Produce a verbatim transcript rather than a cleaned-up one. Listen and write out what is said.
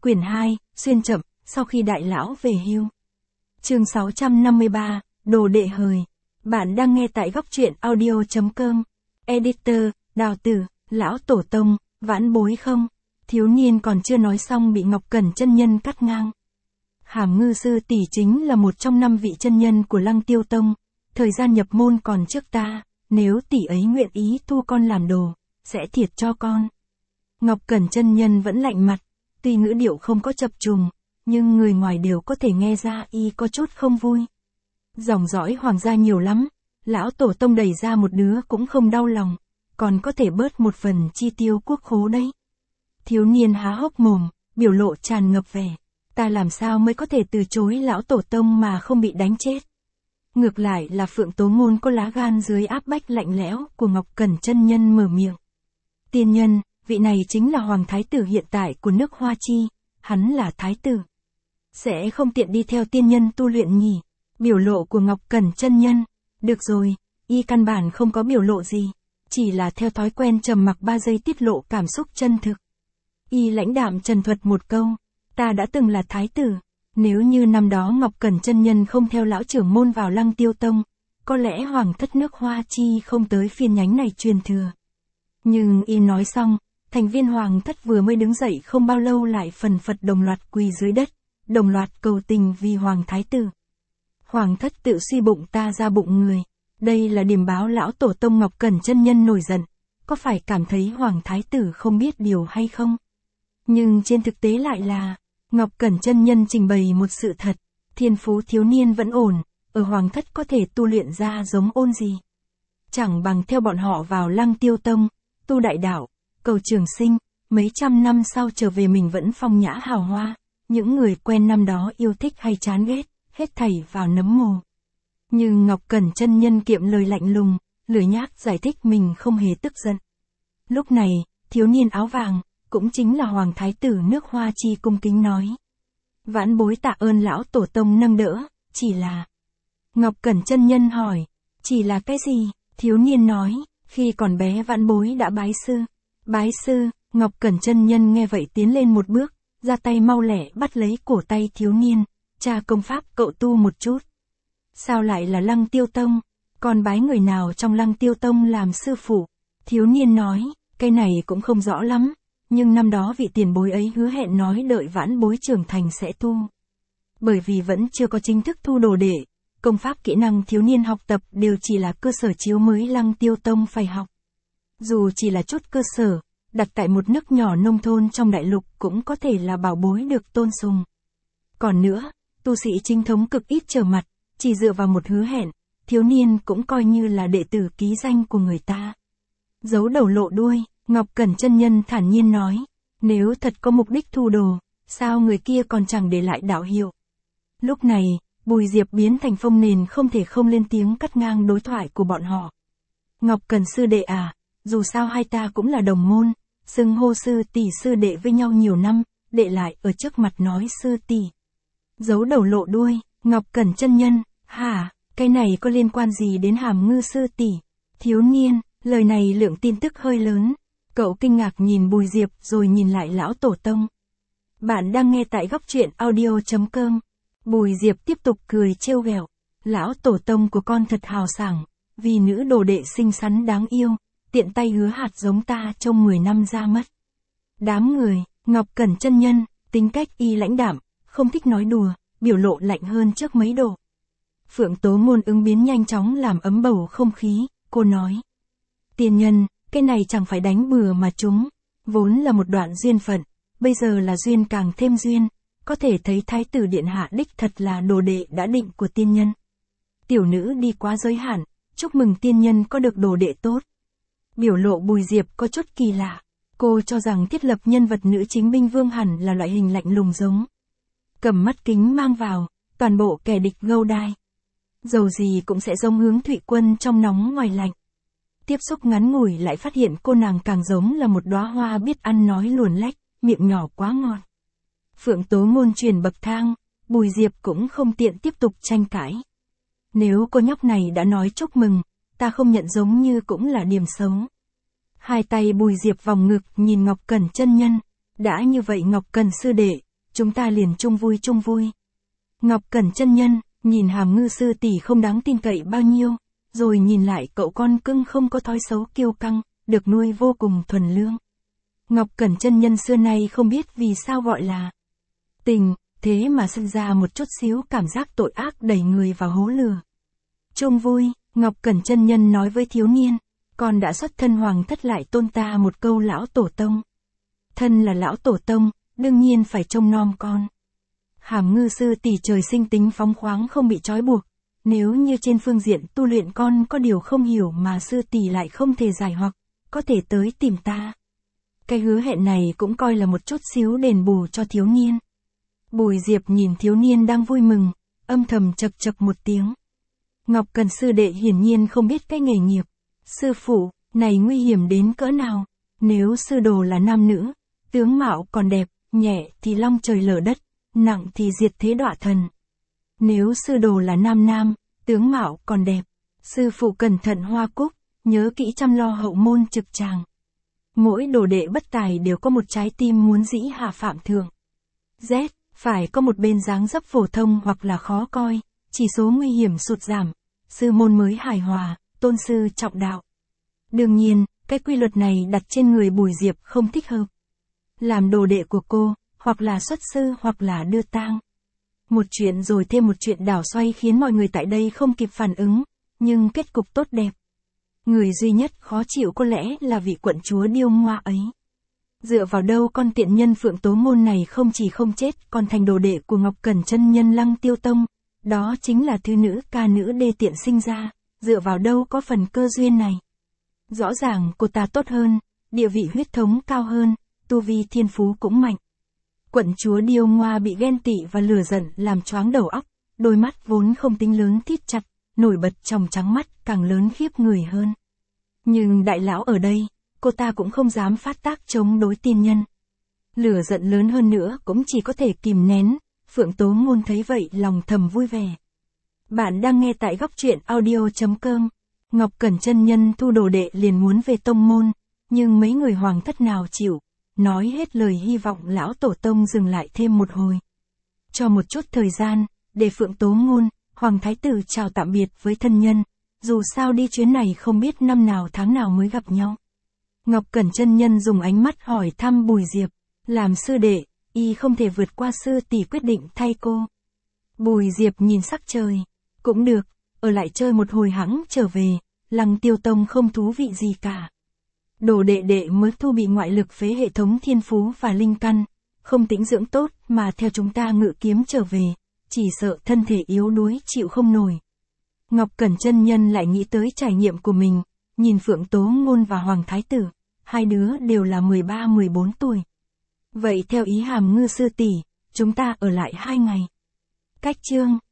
Quyển hai, xuyên chậm, sau khi đại lão về hưu. Chương sáu trăm năm mươi ba, đồ đệ hời. Bạn đang nghe tại góc truyện audio chấm com. Editor, Đào Tử, Lão Tổ Tông, vãn bối không? Thiếu niên còn chưa nói xong bị Ngọc Cẩn chân nhân cắt ngang. Hàm Ngư sư tỷ chính là một trong năm vị chân nhân của Lăng Tiêu Tông. Thời gian nhập môn còn trước ta, nếu tỷ ấy nguyện ý thu con làm đồ, sẽ thiệt cho con. Ngọc Cẩn chân nhân vẫn lạnh mặt, tuy ngữ điệu không có chập trùng, nhưng người ngoài đều có thể nghe ra y có chút không vui. Dòng dõi hoàng gia nhiều lắm, lão tổ tông đẩy ra một đứa cũng không đau lòng, còn có thể bớt một phần chi tiêu quốc khố đấy. Thiếu niên há hốc mồm, biểu lộ tràn ngập vẻ, ta làm sao mới có thể từ chối lão tổ tông mà không bị đánh chết. Ngược lại là Phượng Tố Ngôn có lá gan dưới áp bách lạnh lẽo của Ngọc Cẩn chân nhân mở miệng. Tiên nhân, vị này chính là hoàng thái tử hiện tại của nước Hoa Chi, hắn là thái tử. Sẽ không tiện đi theo tiên nhân tu luyện nhỉ? Biểu lộ của Ngọc Cẩn chân nhân. Được rồi, y căn bản không có biểu lộ gì, chỉ là theo thói quen trầm mặc ba giây tiết lộ cảm xúc chân thực. Y lãnh đạm trần thuật một câu, ta đã từng là thái tử. Nếu như năm đó Ngọc Cẩn chân nhân không theo lão trưởng môn vào Lăng Tiêu Tông, có lẽ hoàng thất nước Hoa Chi không tới phiên nhánh này truyền thừa. Nhưng y nói xong, thành viên hoàng thất vừa mới đứng dậy không bao lâu lại phần phật đồng loạt quỳ dưới đất, đồng loạt cầu tình vì hoàng thái tử. Hoàng thất tự suy bụng ta ra bụng người, đây là điểm báo lão tổ tông Ngọc Cẩn chân nhân nổi giận, có phải cảm thấy hoàng thái tử không biết điều hay không? Nhưng trên thực tế lại là, Ngọc Cẩn chân nhân trình bày một sự thật, thiên phú thiếu niên vẫn ổn, ở hoàng thất có thể tu luyện ra giống ôn gì. Chẳng bằng theo bọn họ vào Lăng Tiêu Tông, tu đại đạo, cầu trường sinh, mấy trăm năm sau trở về mình vẫn phong nhã hào hoa, những người quen năm đó yêu thích hay chán ghét, hết thảy vào nấm mồ. Nhưng Ngọc Cẩn chân nhân kiệm lời lạnh lùng, lười nhác giải thích mình không hề tức giận. Lúc này, thiếu niên áo vàng, cũng chính là hoàng thái tử nước Hoa Chi cung kính nói. Vãn bối tạ ơn lão tổ tông nâng đỡ, chỉ là... Ngọc Cẩn chân nhân hỏi, chỉ là cái gì? Thiếu niên nói, khi còn bé vãn bối đã bái sư. Bái sư, Ngọc Cẩn chân nhân nghe vậy tiến lên một bước, ra tay mau lẹ bắt lấy cổ tay thiếu niên, cha công pháp cậu tu một chút. Sao lại là Lăng Tiêu Tông? Còn bái người nào trong Lăng Tiêu Tông làm sư phụ? Thiếu niên nói, cái này cũng không rõ lắm, nhưng năm đó vị tiền bối ấy hứa hẹn nói đợi vãn bối trưởng thành sẽ tu. Bởi vì vẫn chưa có chính thức thu đồ đệ, công pháp kỹ năng thiếu niên học tập đều chỉ là cơ sở chiếu mới Lăng Tiêu Tông phải học. Dù chỉ là chút cơ sở, đặt tại một nước nhỏ nông thôn trong đại lục cũng có thể là bảo bối được tôn sùng. Còn nữa, tu sĩ chính thống cực ít trở mặt, chỉ dựa vào một hứa hẹn, thiếu niên cũng coi như là đệ tử ký danh của người ta. Giấu đầu lộ đuôi, Ngọc Cẩn chân nhân thản nhiên nói, nếu thật có mục đích thu đồ, sao người kia còn chẳng để lại đạo hiệu. Lúc này, Bùi Diệp biến thành phông nền không thể không lên tiếng cắt ngang đối thoại của bọn họ. Ngọc Cẩn sư đệ à, dù sao hai ta cũng là đồng môn, xưng hô sư tỷ sư đệ với nhau nhiều năm, đệ lại ở trước mặt nói sư tỷ. Giấu đầu lộ đuôi, Ngọc Cẩn chân nhân, hả, cái này có liên quan gì đến Hàm Ngư sư tỷ? Thiếu niên, lời này lượng tin tức hơi lớn. Cậu kinh ngạc nhìn Bùi Diệp rồi nhìn lại lão tổ tông. Bạn đang nghe tại góc truyện audio chấm com. Bùi Diệp tiếp tục cười trêu ghẹo. Lão tổ tông của con thật hào sảng, vì nữ đồ đệ xinh xắn đáng yêu, tiện tay hứa hạt giống ta trong mười năm ra mất. Đám người, Ngọc Cẩn chân nhân, tính cách y lãnh đạm, không thích nói đùa, biểu lộ lạnh hơn trước mấy độ. Phượng Tố Ngôn ứng biến nhanh chóng làm ấm bầu không khí, cô nói. Tiên nhân, cái này chẳng phải đánh bừa mà chúng, vốn là một đoạn duyên phận, bây giờ là duyên càng thêm duyên, có thể thấy thái tử điện hạ đích thật là đồ đệ đã định của tiên nhân. Tiểu nữ đi quá giới hạn, chúc mừng tiên nhân có được đồ đệ tốt. Biểu lộ Bùi Diệp có chút kỳ lạ, cô cho rằng thiết lập nhân vật nữ chính binh vương hẳn là loại hình lạnh lùng giống. Cầm mắt kính mang vào, toàn bộ kẻ địch gâu đai. Dầu gì cũng sẽ giống Hướng Thụy Quân trong nóng ngoài lạnh. Tiếp xúc ngắn ngủi lại phát hiện cô nàng càng giống là một đóa hoa biết ăn nói luồn lách, miệng nhỏ quá ngọt. Phượng Tố Ngôn truyền bậc thang, Bùi Diệp cũng không tiện tiếp tục tranh cãi. Nếu cô nhóc này đã nói chúc mừng, ta không nhận giống như cũng là điểm xấu. Hai tay Bùi Diệp vòng ngực nhìn Ngọc Cẩn chân nhân, đã như vậy Ngọc Cẩn sư đệ, chúng ta liền chung vui chung vui. Ngọc Cẩn chân nhân, nhìn Hàm Ngư sư tỷ không đáng tin cậy bao nhiêu, rồi nhìn lại cậu con cưng không có thói xấu kiêu căng, được nuôi vô cùng thuần lương. Ngọc Cẩn chân nhân xưa nay không biết vì sao gọi là tình, thế mà sinh ra một chút xíu cảm giác tội ác đẩy người vào hố lửa. Chung vui, Ngọc Cẩn chân nhân nói với thiếu niên, con đã xuất thân hoàng thất lại tôn ta một câu lão tổ tông. Thân là lão tổ tông, đương nhiên phải trông nom con. Hàm Ngư sư tỷ trời sinh tính phóng khoáng không bị trói buộc, nếu như trên phương diện tu luyện con có điều không hiểu mà sư tỷ lại không thể giải hoặc, có thể tới tìm ta. Cái hứa hẹn này cũng coi là một chút xíu đền bù cho thiếu niên. Bùi Diệp nhìn thiếu niên đang vui mừng, âm thầm chật chật một tiếng. Ngọc Cẩn sư đệ hiển nhiên không biết cái nghề nghiệp. Sư phụ, này nguy hiểm đến cỡ nào? Nếu sư đồ là nam nữ, tướng mạo còn đẹp, nhẹ thì long trời lở đất, nặng thì diệt thế đọa thần. Nếu sư đồ là nam nam, tướng mạo còn đẹp, sư phụ cẩn thận hoa cúc, nhớ kỹ chăm lo hậu môn trực tràng. Mỗi đồ đệ bất tài đều có một trái tim muốn dĩ hạ phạm thượng. Z, phải có một bên dáng dấp phổ thông hoặc là khó coi, chỉ số nguy hiểm sụt giảm, sư môn mới hài hòa, tôn sư trọng đạo. Đương nhiên, cái quy luật này đặt trên người Bùi Diệp không thích hợp. Làm đồ đệ của cô, hoặc là xuất sư hoặc là đưa tang. Một chuyện rồi thêm một chuyện đảo xoay khiến mọi người tại đây không kịp phản ứng, nhưng kết cục tốt đẹp. Người duy nhất khó chịu có lẽ là vị quận chúa điêu ngoa ấy. Dựa vào đâu con tiện nhân Phượng Tố Ngôn này không chỉ không chết còn thành đồ đệ của Ngọc Cẩn chân nhân Lăng Tiêu Tông, đó chính là thư nữ ca nữ đê tiện sinh ra, dựa vào đâu có phần cơ duyên này. Rõ ràng cô ta tốt hơn, địa vị huyết thống cao hơn, tu vi thiên phú cũng mạnh. Quận chúa điêu ngoa bị ghen tị và lửa giận làm choáng đầu óc, đôi mắt vốn không tính lớn thít chặt, nổi bật trong trắng mắt càng lớn khiếp người hơn. Nhưng đại lão ở đây, cô ta cũng không dám phát tác chống đối tiên nhân. Lửa giận lớn hơn nữa cũng chỉ có thể kìm nén, Phượng Tố Ngôn thấy vậy lòng thầm vui vẻ. Bạn đang nghe tại góc truyện audio chấm com. Ngọc Cẩn chân nhân thu đồ đệ liền muốn về tông môn, nhưng mấy người hoàng thất nào chịu, nói hết lời hy vọng lão tổ tông dừng lại thêm một hồi. Cho một chút thời gian, để Phượng Tố Ngôn, hoàng thái tử chào tạm biệt với thân nhân, dù sao đi chuyến này không biết năm nào tháng nào mới gặp nhau. Ngọc Cẩn chân nhân dùng ánh mắt hỏi thăm Bùi Diệp, làm sư đệ, y không thể vượt qua sư tỷ quyết định thay cô. Bùi Diệp nhìn sắc trời, cũng được, ở lại chơi một hồi hẵng trở về, Lăng Tiêu Tông không thú vị gì cả. Đồ đệ đệ mới thu bị ngoại lực phế hệ thống thiên phú và linh căn, không tĩnh dưỡng tốt mà theo chúng ta ngự kiếm trở về, chỉ sợ thân thể yếu đuối chịu không nổi. Ngọc Cẩn chân nhân lại nghĩ tới trải nghiệm của mình, nhìn Phượng Tố Ngôn và Hoàng Thái Tử, hai đứa đều là mười ba mười bốn tuổi. Vậy theo ý Hàm Ngư sư tỷ, chúng ta ở lại hai ngày. Cách chương